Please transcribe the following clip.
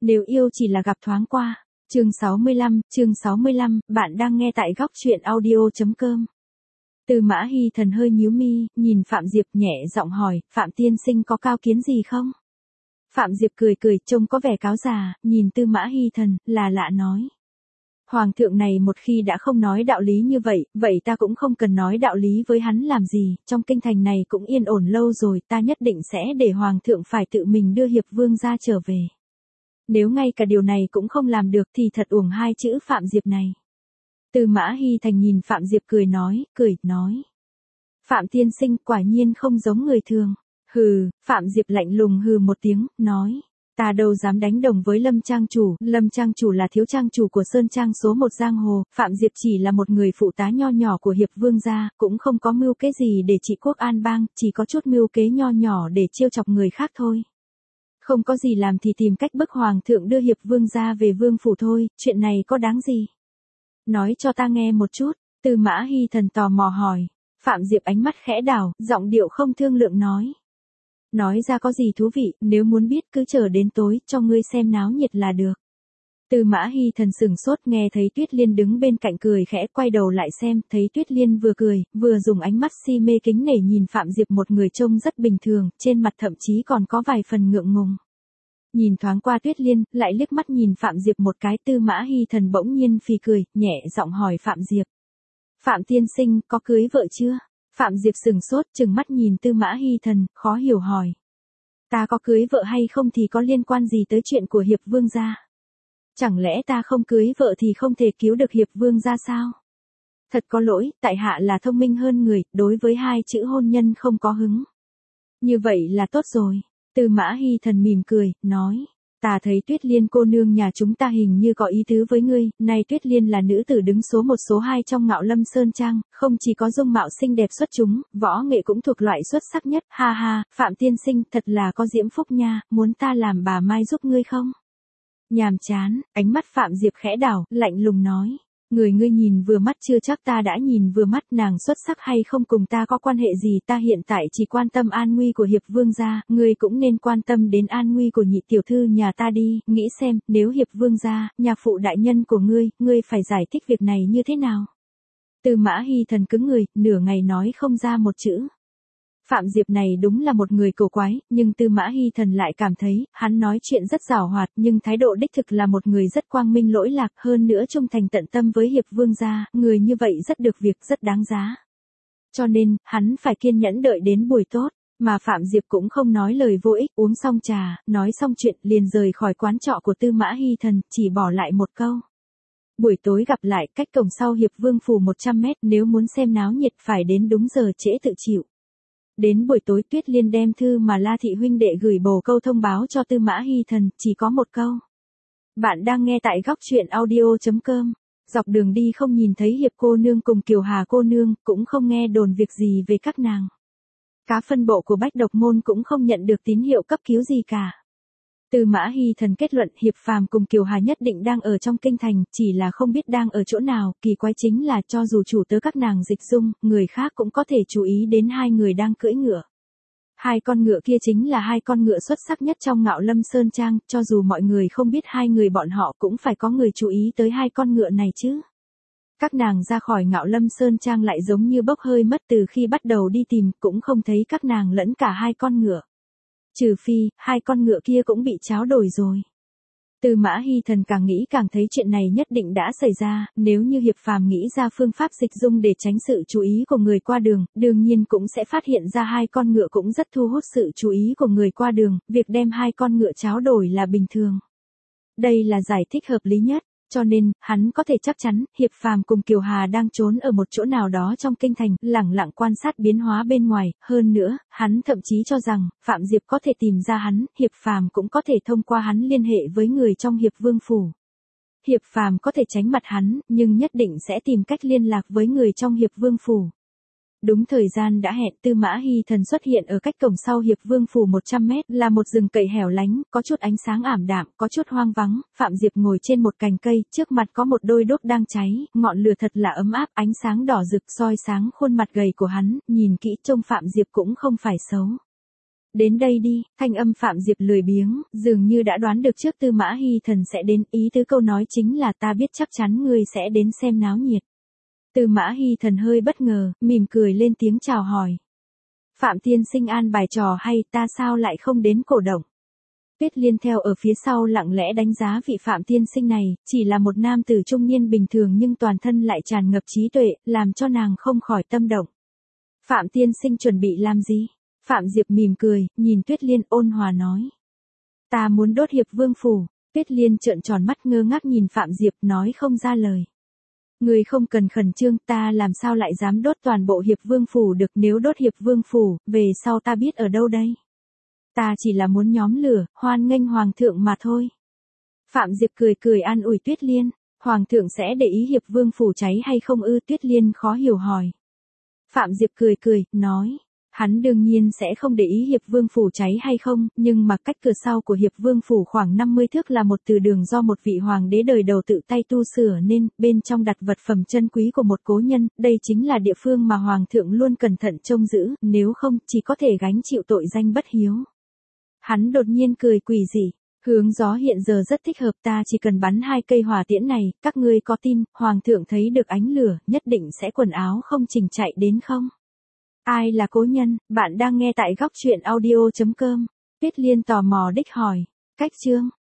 Nếu yêu chỉ là gặp thoáng qua. Chương 65, bạn đang nghe tại góc truyện audio.com. Tư Mã Hy Thần hơi nhíu mi, nhìn Phạm Diệp nhẹ giọng hỏi, Phạm tiên sinh có cao kiến gì không? Phạm Diệp cười cười, trông có vẻ cáo già, nhìn Tư Mã Hy Thần, là lạ nói. Hoàng thượng này một khi đã không nói đạo lý như vậy, vậy ta cũng không cần nói đạo lý với hắn làm gì, trong kinh thành này cũng yên ổn lâu rồi, ta nhất định sẽ để Hoàng thượng phải tự mình đưa Hiệp Vương ra trở về. Nếu ngay cả điều này cũng không làm được thì thật uổng hai chữ Phạm Diệp này. Tư Mã Hy Thành nhìn Phạm Diệp cười nói. Phạm tiên sinh quả nhiên không giống người thường. Hừ, Phạm Diệp lạnh lùng hừ một tiếng, nói. Ta đâu dám đánh đồng với Lâm Trang chủ là thiếu trang chủ của Sơn Trang số 1 giang hồ, Phạm Diệp chỉ là một người phụ tá nho nhỏ của Hiệp Vương gia, cũng không có mưu kế gì để trị quốc an bang, chỉ có chút mưu kế nho nhỏ để trêu chọc người khác thôi. Không có gì làm thì tìm cách bức Hoàng thượng đưa Hiệp Vương gia về vương phủ thôi, chuyện này có đáng gì? Nói cho ta nghe một chút, Tư Mã Hy Thần tò mò hỏi. Phạm Diệp ánh mắt khẽ đảo, giọng điệu không thương lượng nói. Nói ra có gì thú vị, nếu muốn biết cứ chờ đến tối, cho ngươi xem náo nhiệt là được. Tư Mã Hy Thần sừng sốt nghe thấy Tuyết Liên đứng bên cạnh cười khẽ, quay đầu lại xem, thấy Tuyết Liên vừa cười, vừa dùng ánh mắt si mê kính nể nhìn Phạm Diệp, một người trông rất bình thường, trên mặt thậm chí còn có vài phần ngượng ngùng. Nhìn thoáng qua Tuyết Liên, lại liếc mắt nhìn Phạm Diệp một cái, Tư Mã Hy Thần bỗng nhiên phì cười, nhẹ giọng hỏi Phạm Diệp. Phạm tiên sinh, có cưới vợ chưa? Phạm Diệp sừng sốt, trừng mắt nhìn Tư Mã Hy Thần, khó hiểu hỏi. Ta có cưới vợ hay không thì có liên quan gì tới chuyện của Hiệp Vương gia? Chẳng lẽ ta không cưới vợ thì không thể cứu được Hiệp Vương gia sao? Thật có lỗi, tại hạ là thông minh hơn người, đối với hai chữ hôn nhân không có hứng. Như vậy là tốt rồi. Tư Mã Hy Thần mỉm cười, nói. Ta thấy Tuyết Liên cô nương nhà chúng ta hình như có ý tứ với ngươi, nay Tuyết Liên là nữ tử đứng số 1 số 2 trong Ngạo Lâm Sơn Trang, không chỉ có dung mạo xinh đẹp xuất chúng, võ nghệ cũng thuộc loại xuất sắc nhất, ha ha, Phạm tiên sinh thật là có diễm phúc nha, muốn ta làm bà Mai giúp ngươi không? Nhàm chán, ánh mắt Phạm Diệp khẽ đảo, lạnh lùng nói. Người ngươi nhìn vừa mắt chưa chắc ta đã nhìn vừa mắt, nàng xuất sắc hay không cùng ta có quan hệ gì, ta hiện tại chỉ quan tâm an nguy của Hiệp Vương gia, ngươi cũng nên quan tâm đến an nguy của nhị tiểu thư nhà ta đi, nghĩ xem, nếu Hiệp Vương gia, nhà phụ đại nhân của ngươi phải giải thích việc này như thế nào? Tư Mã Hy Thần cứng người, nửa ngày nói không ra một chữ. Phạm Diệp này đúng là một người cổ quái, nhưng Tư Mã Hy Thần lại cảm thấy, hắn nói chuyện rất giảo hoạt, nhưng thái độ đích thực là một người rất quang minh lỗi lạc, hơn nữa trung thành tận tâm với Hiệp Vương gia, người như vậy rất được việc, rất đáng giá. Cho nên, hắn phải kiên nhẫn đợi đến buổi tốt, mà Phạm Diệp cũng không nói lời vô ích, uống xong trà, nói xong chuyện, liền rời khỏi quán trọ của Tư Mã Hy Thần, chỉ bỏ lại một câu. Buổi tối gặp lại, cách cổng sau Hiệp Vương phủ 100 mét, nếu muốn xem náo nhiệt phải đến đúng giờ trễ tự chịu. Đến buổi tối Tuyết Liên đem thư mà La thị huynh đệ gửi bổ câu thông báo cho Tư Mã Hy Thần, chỉ có một câu. Bạn đang nghe tại góc truyện audio.com. Dọc đường đi không nhìn thấy Hiệp cô nương cùng Kiều Hà cô nương, cũng không nghe đồn việc gì về các nàng. Cá phân bộ của Bách Độc Môn cũng không nhận được tín hiệu cấp cứu gì cả. Tư Mã Hy Thần kết luận Hiệp Phàm cùng Kiều Hà nhất định đang ở trong kinh thành, chỉ là không biết đang ở chỗ nào, kỳ quái chính là cho dù chủ tớ các nàng Dịch Dung, người khác cũng có thể chú ý đến hai người đang cưỡi ngựa. Hai con ngựa kia chính là hai con ngựa xuất sắc nhất trong Ngạo Lâm Sơn Trang, cho dù mọi người không biết hai người bọn họ cũng phải có người chú ý tới hai con ngựa này chứ. Các nàng ra khỏi Ngạo Lâm Sơn Trang lại giống như bốc hơi mất, từ khi bắt đầu đi tìm, cũng không thấy các nàng lẫn cả hai con ngựa. Trừ phi, hai con ngựa kia cũng bị tráo đổi rồi. Tư Mã Hy Thần càng nghĩ càng thấy chuyện này nhất định đã xảy ra, nếu như Hiệp Phàm nghĩ ra phương pháp dịch dung để tránh sự chú ý của người qua đường, đương nhiên cũng sẽ phát hiện ra hai con ngựa cũng rất thu hút sự chú ý của người qua đường, việc đem hai con ngựa tráo đổi là bình thường. Đây là giải thích hợp lý nhất. Cho nên, hắn có thể chắc chắn, Hiệp Phàm cùng Kiều Hà đang trốn ở một chỗ nào đó trong kinh thành, lẳng lặng quan sát biến hóa bên ngoài, hơn nữa, hắn thậm chí cho rằng, Phạm Diệp có thể tìm ra hắn, Hiệp Phàm cũng có thể thông qua hắn liên hệ với người trong Hiệp Vương phủ. Hiệp Phàm có thể tránh mặt hắn, nhưng nhất định sẽ tìm cách liên lạc với người trong Hiệp Vương phủ. Đúng thời gian đã hẹn, Tư Mã Hy Thần xuất hiện ở cách cổng sau Hiệp Vương phủ 100 mét, là một rừng cậy hẻo lánh, có chút ánh sáng ảm đạm, có chút hoang vắng, Phạm Diệp ngồi trên một cành cây, trước mặt có một đôi đuốc đang cháy, ngọn lửa thật là ấm áp, ánh sáng đỏ rực soi sáng khuôn mặt gầy của hắn, nhìn kỹ trông Phạm Diệp cũng không phải xấu. Đến đây đi, thanh âm Phạm Diệp lười biếng, dường như đã đoán được trước Tư Mã Hy Thần sẽ đến, ý tứ câu nói chính là ta biết chắc chắn ngươi sẽ đến xem náo nhiệt. Tư Mã Hy Thần hơi bất ngờ, mỉm cười lên tiếng chào hỏi. Phạm tiên sinh an bài trò hay, ta sao lại không đến cổ động. Tuyết Liên theo ở phía sau lặng lẽ đánh giá vị Phạm tiên sinh này, chỉ là một nam tử trung niên bình thường nhưng toàn thân lại tràn ngập trí tuệ, làm cho nàng không khỏi tâm động. Phạm tiên sinh chuẩn bị làm gì? Phạm Diệp mỉm cười, nhìn Tuyết Liên ôn hòa nói. Ta muốn đốt Hiệp Vương phủ. Tuyết Liên trợn tròn mắt ngơ ngác nhìn Phạm Diệp nói không ra lời. Người không cần khẩn trương, ta làm sao lại dám đốt toàn bộ Hiệp Vương phủ được, nếu đốt Hiệp Vương phủ, về sau ta biết ở đâu đây. Ta chỉ là muốn nhóm lửa, hoan nghênh Hoàng thượng mà thôi. Phạm Diệp cười cười an ủi Tuyết Liên, Hoàng thượng sẽ để ý Hiệp Vương phủ cháy hay không ư? Tuyết Liên khó hiểu hỏi. Phạm Diệp cười cười, nói, hắn đương nhiên sẽ không để ý Hiệp Vương phủ cháy hay không, nhưng mà cách cửa sau của Hiệp Vương phủ khoảng 50 thước là một từ đường do một vị hoàng đế đời đầu tự tay tu sửa nên, bên trong đặt vật phẩm chân quý của một cố nhân, đây chính là địa phương mà Hoàng thượng luôn cẩn thận trông giữ, nếu không, chỉ có thể gánh chịu tội danh bất hiếu. Hắn đột nhiên cười quỷ dị, hướng gió hiện giờ rất thích hợp, ta chỉ cần bắn 2 cây hỏa tiễn này, các ngươi có tin, Hoàng thượng thấy được ánh lửa, nhất định sẽ quần áo không chỉnh chạy đến không? Ai là cố nhân? Bạn đang nghe tại góc truyện audio.com. Tuyết Liên tò mò đích hỏi. Cách chương.